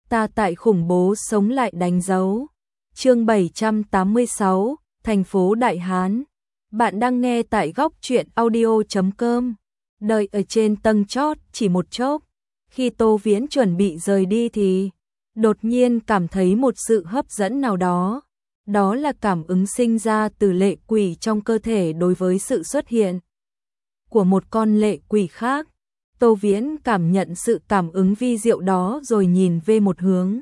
ta tại khủng bố sống lại đánh dấu. Chương 786, thành phố Đại Hán. Bạn đang nghe tại góc truyện audio.com. Đợi ở trên tầng chót chỉ một chốc. Khi Tô Viễn chuẩn bị rời đi thì đột nhiên cảm thấy một sự hấp dẫn nào đó. Đó là cảm ứng sinh ra từ lệ quỷ trong cơ thể đối với sự xuất hiện của một con lệ quỷ khác. Tô Viễn cảm nhận sự cảm ứng vi diệu đó rồi nhìn về một hướng.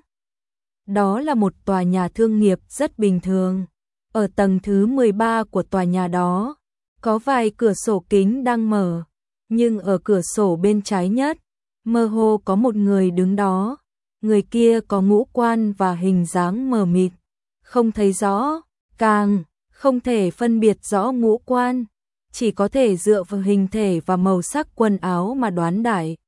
Đó là một tòa nhà thương nghiệp rất bình thường. Ở tầng thứ 13 của tòa nhà đó, có vài cửa sổ kính đang mở, nhưng ở cửa sổ bên trái nhất, mơ hồ có một người đứng đó. Người kia có ngũ quan và hình dáng mờ mịt, không thấy rõ, càng không thể phân biệt rõ ngũ quan, chỉ có thể dựa vào hình thể và màu sắc quần áo mà đoán đại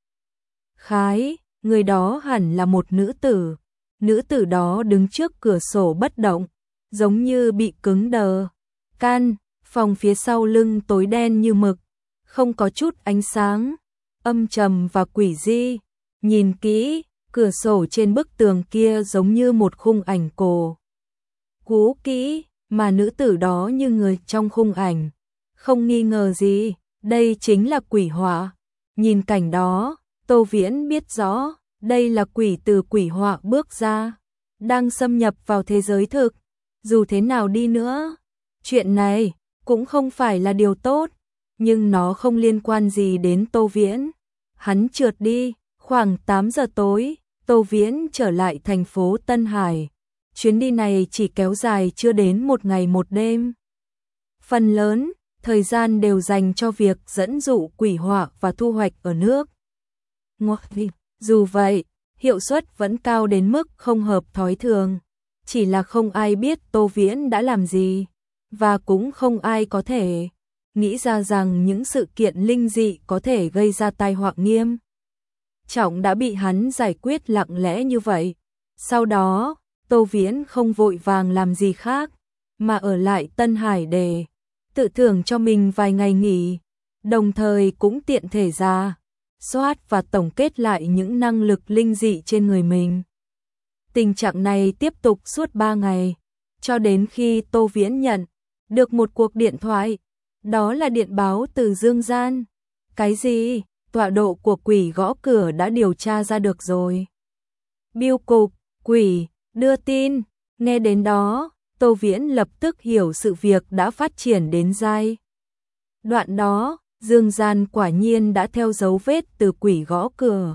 khái, người đó hẳn là một nữ tử. Nữ tử đó đứng trước cửa sổ bất động, giống như bị cứng đờ. Căn phòng phía sau lưng tối đen như mực, không có chút ánh sáng, âm trầm và quỷ dị. Nhìn kỹ, cửa sổ trên bức tường kia giống như một khung ảnh cổ cũ kỹ, mà nữ tử đó như người trong khung ảnh. Không nghi ngờ gì, đây chính là quỷ họa. Nhìn cảnh đó, Tô Viễn biết rõ, đây là quỷ từ quỷ họa bước ra, đang xâm nhập vào thế giới thực. Dù thế nào đi nữa, chuyện này cũng không phải là điều tốt, nhưng nó không liên quan gì đến Tô Viễn. Hắn trượt đi, khoảng 8 giờ tối, Tô Viễn trở lại thành phố Tân Hải. Chuyến đi này chỉ kéo dài chưa đến một ngày một đêm. Phần lớn thời gian đều dành cho việc dẫn dụ quỷ họa và thu hoạch ở nước ngoài. Dù vậy, hiệu suất vẫn cao đến mức không hợp thói thường. Chỉ là không ai biết Tô Viễn đã làm gì, và cũng không ai có thể nghĩ ra rằng những sự kiện linh dị có thể gây ra tai họa nghiêm trọng đã bị hắn giải quyết lặng lẽ như vậy. Sau đó, Tô Viễn không vội vàng làm gì khác, mà ở lại Tân Hải để tự thưởng cho mình vài ngày nghỉ, đồng thời cũng tiện thể ra soát và tổng kết lại những năng lực linh dị trên người mình. Tình trạng này tiếp tục suốt 3 ngày, cho đến khi Tô Viễn nhận được một cuộc điện thoại. Đó là điện báo từ Dương Gian. Cái gì? Tọa độ của quỷ gõ cửa đã điều tra ra được rồi. Bưu cục, quỷ, đưa tin. Nghe đến đó, Tô Viễn lập tức hiểu sự việc đã phát triển đến giai đoạn đó. Dương Gian quả nhiên đã theo dấu vết từ quỷ gõ cửa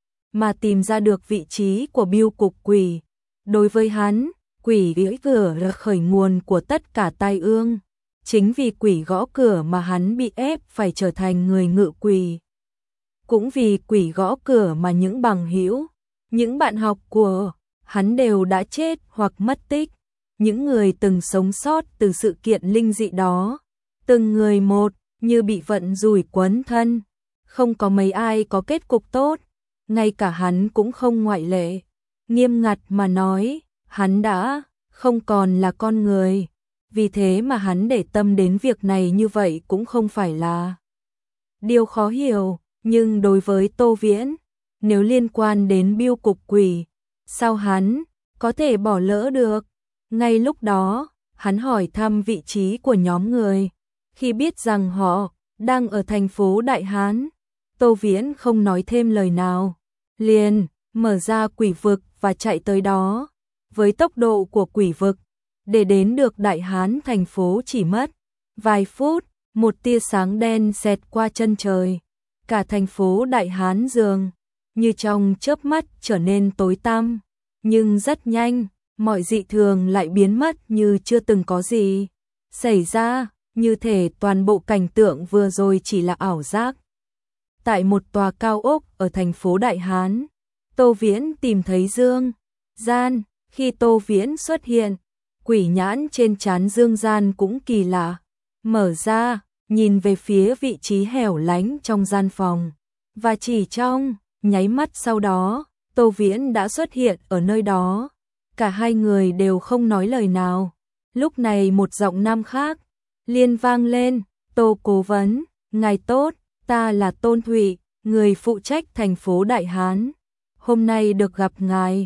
mà tìm ra được vị trí của bưu cục quỷ. Đối với hắn, quỷ gõ cửa là khởi nguồn của tất cả tai ương. Chính vì quỷ gõ cửa mà hắn bị ép phải trở thành người ngự quỷ. Cũng vì quỷ gõ cửa mà những bằng hữu, những bạn học của hắn đều đã chết hoặc mất tích. Những người từng sống sót từ sự kiện linh dị đó, từng người một như bị vận rủi quấn thân. Không có mấy ai có kết cục tốt, ngay cả hắn cũng không ngoại lệ. Nghiêm ngặt mà nói, hắn đã không còn là con người. Vì thế mà hắn để tâm đến việc này như vậy cũng không phải là điều khó hiểu. Nhưng đối với Tô Viễn, nếu liên quan đến bưu cục quỷ, sao hắn có thể bỏ lỡ được? Ngay lúc đó, hắn hỏi thăm vị trí của nhóm người. Khi biết rằng họ đang ở thành phố Đại Hán, Tô Viễn không nói thêm lời nào, liền mở ra quỷ vực và chạy tới đó. Với tốc độ của quỷ vực, để đến được Đại Hán thành phố chỉ mất vài phút. Một tia sáng đen xẹt qua chân trời, cả thành phố Đại Hán dường như trong chớp mắt trở nên tối tăm. Nhưng rất nhanh, mọi dị thường lại biến mất như chưa từng có gì xảy ra, như thể toàn bộ cảnh tượng vừa rồi chỉ là ảo giác. Tại một tòa cao ốc ở thành phố Đại Hán, Tô Viễn tìm thấy Dương Gian. Khi Tô Viễn xuất hiện, quỷ nhãn trên trán Dương Gian cũng kỳ lạ mở ra, nhìn về phía vị trí hẻo lánh trong gian phòng, và chỉ trong nháy mắt sau đó, Tô Viễn đã xuất hiện ở nơi đó. Cả hai người đều không nói lời nào. Lúc này một giọng nam khác liền vang lên. Tô cố vấn, ngài tốt, ta là Tôn Thụy, người phụ trách thành phố Đại Hán. Hôm nay được gặp ngài,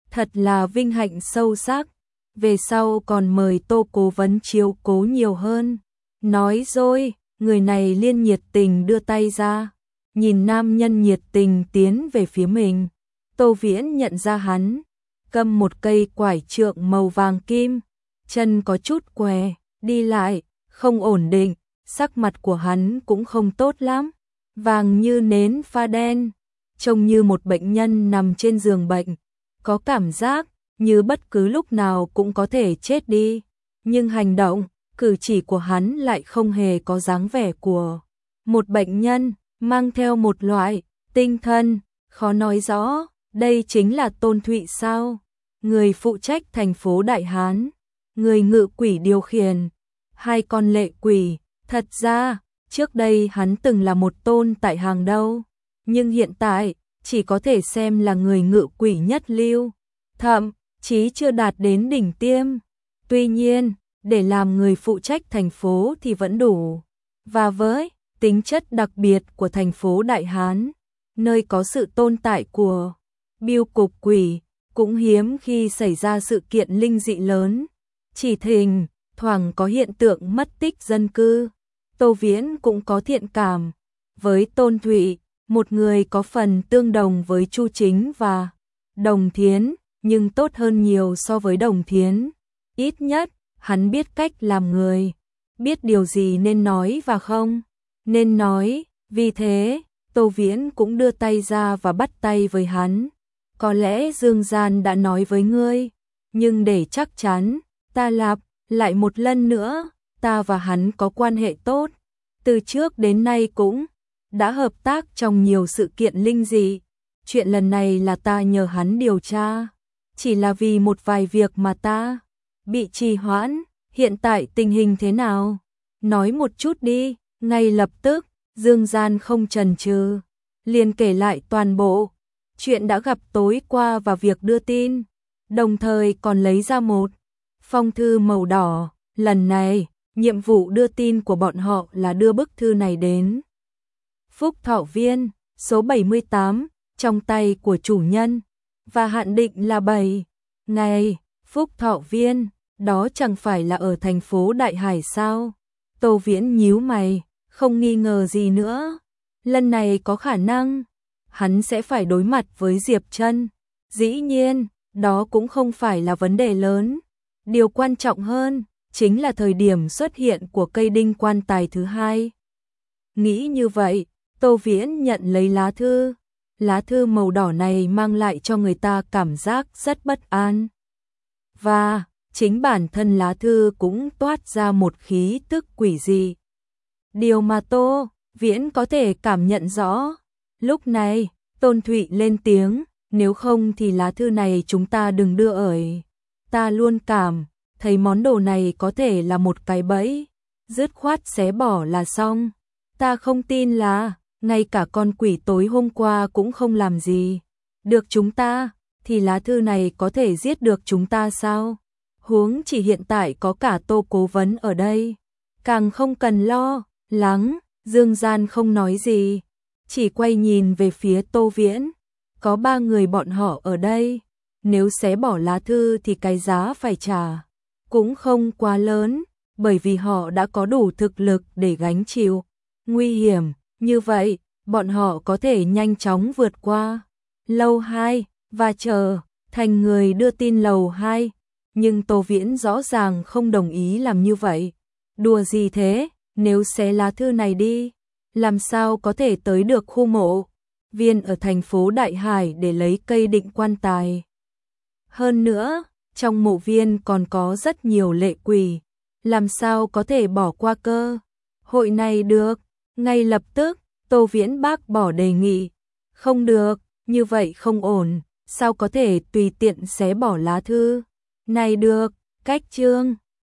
thật là vinh hạnh sâu sắc. Về sau còn mời Tô cố vấn chiếu cố nhiều hơn. Nói rồi, người này liền nhiệt tình đưa tay ra, nhìn nam nhân nhiệt tình tiến về phía mình. Tô Viễn nhận ra hắn, cầm một cây quải trượng màu vàng kim, chân có chút què, đi lại, không ổn định, sắc mặt của hắn cũng không tốt lắm, vàng như nến pha đen, trông như một bệnh nhân nằm trên giường bệnh, có cảm giác như bất cứ lúc nào cũng có thể chết đi, nhưng hành động, cử chỉ của hắn lại không hề có dáng vẻ của một bệnh nhân, mang theo một loại tinh thần khó nói rõ. Đây chính là Tôn Thụy sao? Người phụ trách thành phố Đại Hán, người ngự quỷ điều khiển, hai con lệ quỷ. Thật ra, trước đây hắn từng là một tôn tại hàng đầu, nhưng hiện tại chỉ có thể xem là người ngự quỷ nhất lưu, thậm chí chưa đạt đến đỉnh tiêm. Tuy nhiên, để làm người phụ trách thành phố thì vẫn đủ. Và với tính chất đặc biệt của thành phố Đại Hán, nơi có sự tồn tại của bưu cục quỷ, cũng hiếm khi xảy ra sự kiện linh dị lớn, chỉ thỉnh thoảng có hiện tượng mất tích dân cư. Tô Viễn cũng có thiện cảm với Tôn Thụy, một người có phần tương đồng với Chu Chính và Đồng Thiến, nhưng tốt hơn nhiều so với Đồng Thiến. Ít nhất, hắn biết cách làm người, biết điều gì nên nói và không nên nói, vì thế, Tô Viễn cũng đưa tay ra và bắt tay với hắn. Có lẽ Dương Gian đã nói với ngươi, nhưng để chắc chắn, ta lặp lại một lần nữa, ta và hắn có quan hệ tốt, từ trước đến nay cũng đã hợp tác trong nhiều sự kiện linh dị. Chuyện lần này là ta nhờ hắn điều tra, chỉ là vì một vài việc mà ta bị trì hoãn. Hiện tại tình hình thế nào? Nói một chút đi. Ngay lập tức, Dương Gian không chần chừ, liền kể lại toàn bộ chuyện đã gặp tối qua và việc đưa tin, đồng thời còn lấy ra một phong thư màu đỏ. Lần này, nhiệm vụ đưa tin của bọn họ là đưa bức thư này đến Phúc Thọ Viên, số 78, trong tay của chủ nhân, và hạn định là 7 ngày. Phúc Thọ Viên, đó chẳng phải là ở thành phố Đại Hải sao? Tô Viễn nhíu mày, không nghi ngờ gì nữa. Lần này có khả năng hắn sẽ phải đối mặt với Diệp Trân. Dĩ nhiên, đó cũng không phải là vấn đề lớn. Điều quan trọng hơn chính là thời điểm xuất hiện của cây đinh quan tài thứ hai. Nghĩ như vậy, Tô Viễn nhận lấy lá thư. Lá thư màu đỏ này mang lại cho người ta cảm giác rất bất an. Và chính bản thân lá thư cũng toát ra một khí tức quỷ dị. Điều mà Tô Viễn có thể cảm nhận rõ. Lúc này, Tôn Thụy lên tiếng, nếu không thì lá thư này chúng ta đừng đưa ởi. Ta luôn cảm thấy món đồ này có thể là một cái bẫy, dứt khoát xé bỏ là xong. Ta không tin là, ngay cả con quỷ tối hôm qua cũng không làm gì được chúng ta, thì lá thư này có thể giết được chúng ta sao? Huống chỉ hiện tại có cả Tô cố vấn ở đây, càng không cần lo lắng. Dương Gian không nói gì, chỉ quay nhìn về phía Tô Viễn. Có 3 người bọn họ ở đây, nếu xé bỏ lá thư thì cái giá phải trả cũng không quá lớn, bởi vì họ đã có đủ thực lực để gánh chịu nguy hiểm. Như vậy, bọn họ có thể nhanh chóng vượt qua lầu 2 và trở thành người đưa tin lầu 2. Nhưng Tô Viễn rõ ràng không đồng ý làm như vậy. Đùa gì thế, nếu xé lá thư này đi, làm sao có thể tới được khu mộ viên ở thành phố Đại Hải để lấy cây định quan tài. Hơn nữa, trong mộ viên còn có rất nhiều lệ quỷ, làm sao có thể bỏ qua cơ hội này được. Ngay lập tức, Tô Viễn bác bỏ đề nghị. Không được, như vậy không ổn, sao có thể tùy tiện xé bỏ lá thư này được. Cách chương